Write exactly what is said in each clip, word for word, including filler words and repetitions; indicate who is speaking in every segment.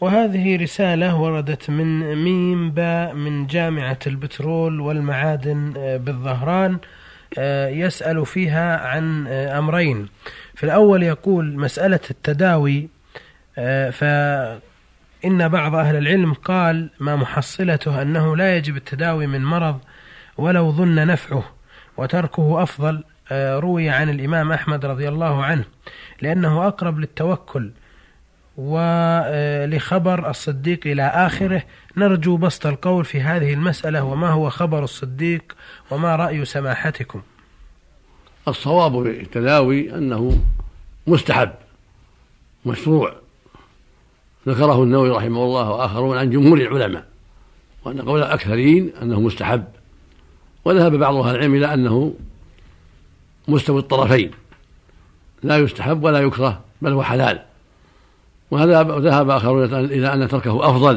Speaker 1: وهذه رسالة وردت من ميم باء من جامعة البترول والمعادن بالظهران، يسأل فيها عن أمرين. في الأول يقول: مسألة التداوي، فإن بعض أهل العلم قال ما محصلته أنه لا يجب التداوي من مرض ولو ظن نفعه، وتركه أفضل. روي عن الإمام أحمد رضي الله عنه لأنه أقرب للتوكل، ولخبر الصديق إلى آخره. نرجو بسط القول في هذه المسألة، وما هو خبر الصديق، وما رأي سماحتكم؟
Speaker 2: الصواب بالتداوي أنه مستحب مشروع، ذكره النووي رحمه الله وآخرون عن جمهور العلماء، وأن قول الأكثرين أنه مستحب، وذهب بعض أهل العلم إلى أنه مستوي الطرفين، لا يستحب ولا يكره بل هو حلال. وذهب آخرون إلى أن تركه أفضل.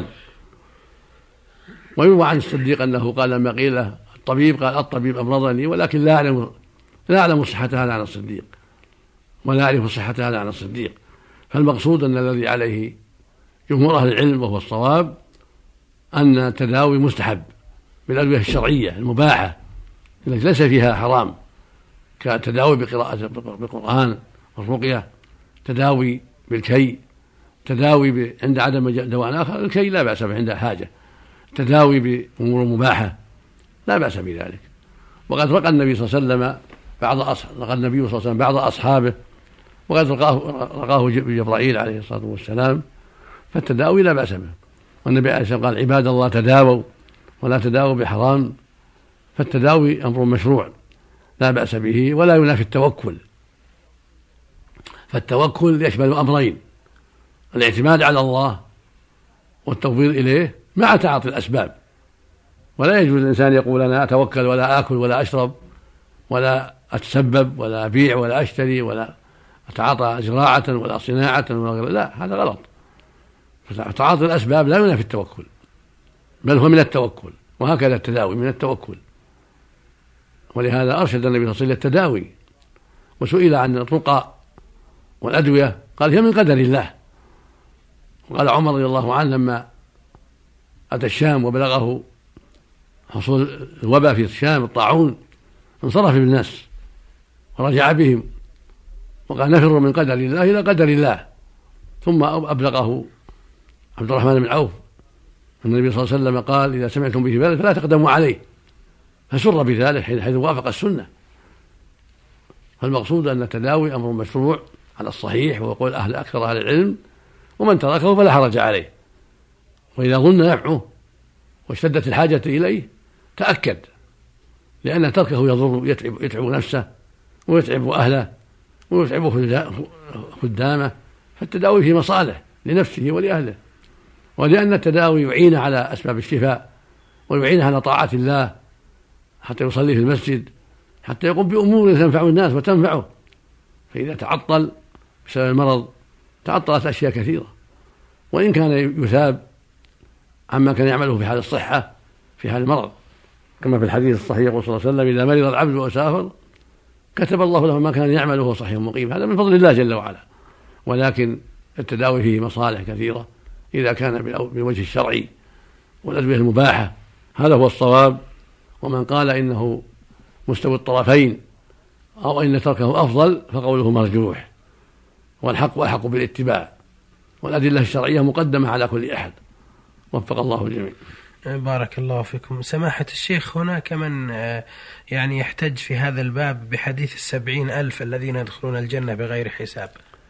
Speaker 2: ويروى عن الصديق أنه قال لما قيل له الطبيب قال: الطبيب أمرضني ولكن لا أعلم لا أعلم صحة هذا عن الصديق، ولا أعرف صحة هذا عن الصديق. فالمقصود أن الذي عليه جمهور أهل العلم وهو الصواب أن التداوي مستحب بالأدوية الشرعية المباحة التي ليس فيها حرام، كالتداوي بقراءة بالقرآن والرقية، تداوي بالكي، تداوي عند عدم دواء آخر. الكي لا بأس به عند حاجة، تداوي بأمور مباحة لا بأس بذلك. وقد رقى النبي صلى الله عليه وسلم بعض أصحابه رقى النبي صلى الله عليه وسلم بعض أصحابه وقد رقاه, رقاه جبرائيل عليه الصلاة والسلام، فالتداوي لا بأس به. والنبي عليه الصلاة والسلام قال: عباد الله تداووا ولا تداووا بحرام. فالتداوي أمر مشروع لا بأس به ولا ينافي التوكل. فالتوكل يشمل أمرين: الاعتماد على الله والتفويض إليه مع تعاطي الأسباب. ولا يجوز الإنسان يقول: أنا أتوكل ولا آكل ولا أشرب ولا أتسبب ولا أبيع ولا أشتري ولا أتعاطى زراعة ولا صناعة ولا غير. لا، هذا غلط. فتعاطي الأسباب لا ينافي التوكل، بل هو من التوكل. وهكذا التداوي من التوكل. ولهذا أرشد النبي صلى الله عليه وسلم التداوي، وسئل عن الرقى والأدوية قال: هي من قدر الله. وقال عمر رضي الله عنه لما أتى الشام وبلغه حصول الوباء في الشام الطاعون انصرف بالناس ورجع بهم وقال: نفر من قدر الله إلى قدر الله. ثم أبلغه عبد الرحمن بن عوف النبي صلى الله عليه وسلم قال: إذا سمعتم به بلد فلا تقدموا عليه. فسر بذلك حيث وافق السنة. فالمقصود أن التداوي أمر مشروع على الصحيح، ويقول أهل أكثر أهل العلم، ومن تركه فلا حرج عليه. وإذا ظن نفعه واشتدت الحاجة إليه تأكد، لأن تركه يضر يتعب, يتعب نفسه ويتعب أهله ويتعب خدامه. فالتداوي فيه مصالح لنفسه ولأهله، ولأن التداوي يعين على أسباب الشفاء ويعين على طاعة الله، حتى يصلي في المسجد، حتى يقوم بأمور تنفع الناس وتنفعه. فإذا تعطل بسبب المرض تعطلت أشياء كثيرة، وإن كان يثاب عما كان يعمله في حال الصحة في حال المرض، كما في الحديث الصحيح يقول صلى الله عليه وسلم: إذا مرض العبد وسافر كتب الله له ما كان يعمله وهو صحيح مقيم. هذا من فضل الله جل وعلا. ولكن التداوي فيه مصالح كثيرة إذا كان بالوجه الشرعي والأدوية المباحة. هذا هو الصواب. ومن قال إنه مستوي الطرفين أو إن تركه أفضل فقوله مرجوح، والحق أحق بالاتباع، والأدلة الشرعية مقدمة على كل أحد. وفق الله الجميع.
Speaker 1: بارك الله فيكم. سماحة الشيخ، هناك من يعني يحتج في هذا الباب بحديث السبعين ألف الذين يدخلون الجنة بغير حساب.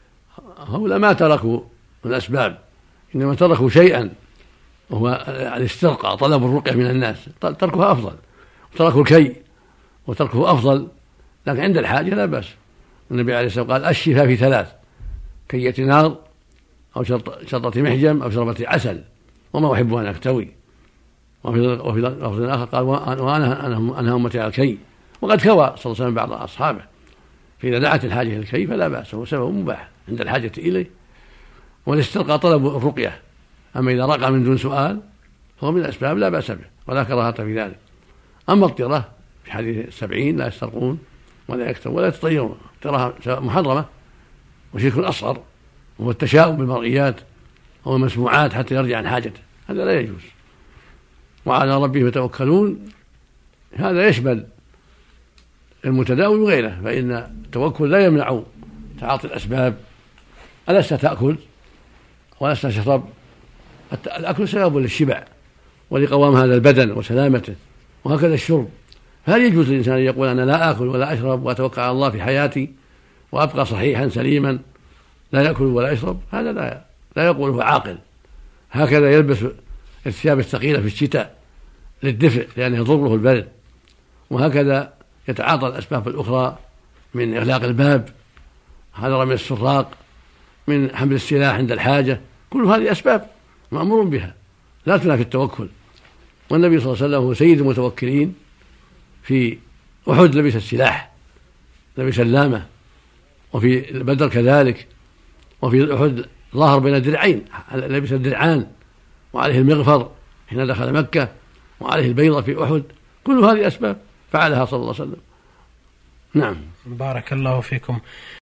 Speaker 2: هؤلاء ما تركوا الأسباب، إنما تركوا شيئا وهو الاسترقاء، طلب الرقية من الناس، تركها أفضل. وتركوا الكي وتركه أفضل، لكن عند الحاجة لا بأس. النبي عليه الصلاة والسلام قال: الشفاء في ثلاث: كية نار أو شرطة محجم أو شربة عسل، وما أحب أن أكتوي. وفي لفظ آخر قال: وأنا أنا أمتي على الكي. وقد كوى صلى الله عليه وسلم بعض أصحابه. فإذا دعت الحاجة إلى الكي فلا بأس، هو سبب مباح عند الحاجة إليه. والاسترقاء طلب الرقية، أما إذا رقى من دون سؤال فهو من الأسباب لا بأس به ولا كراهة في ذلك. أما الطيرة في حديث السبعين: لا يسترقون ولا يكتبون ولا يتطيرون، تراها محرمة وشرك أصغر، وهو التشاؤم بالمرئيات أو المسموعات حتى يرجع عن حاجته، هذا لا يجوز. وعلى ربهم يتوكلون هذا يشمل المتداوي وغيره، فإن التوكل لا يمنع تعاطي الأسباب. ألست تأكل ولست تشرب؟ الأكل سبب للشبع ولقوام هذا البدن وسلامته، وهكذا الشرب. هل يجوز للإنسان أن يقول أنا لا آكل ولا أشرب وأتوكل على الله في حياتي وأبقى صحيحا سليما لا يأكل ولا يشرب؟ هذا لا لا يقوله عاقل. هكذا يلبس الثياب الثقيلة في الشتاء للدفء لأنه يضره البرد، وهكذا يتعاطى الأسباب الأخرى من إغلاق الباب، هذا من السراق، من حمل السلاح عند الحاجة، كل هذه أسباب مأمور بها لا تنافي التوكل. والنبي صلى الله عليه وسلم هو سيد المتوكلين. في أحد لبس السلاح، لبس اللامة، وفي بدر كذلك، وفي أحد ظاهر بين الدرعين لبس الدرعان، وعليه المغفر حين دخل مكة، وعليه البيضة في أحد. كل هذه أسباب فعلها صلى الله عليه وسلم. نعم.
Speaker 1: بارك الله فيكم.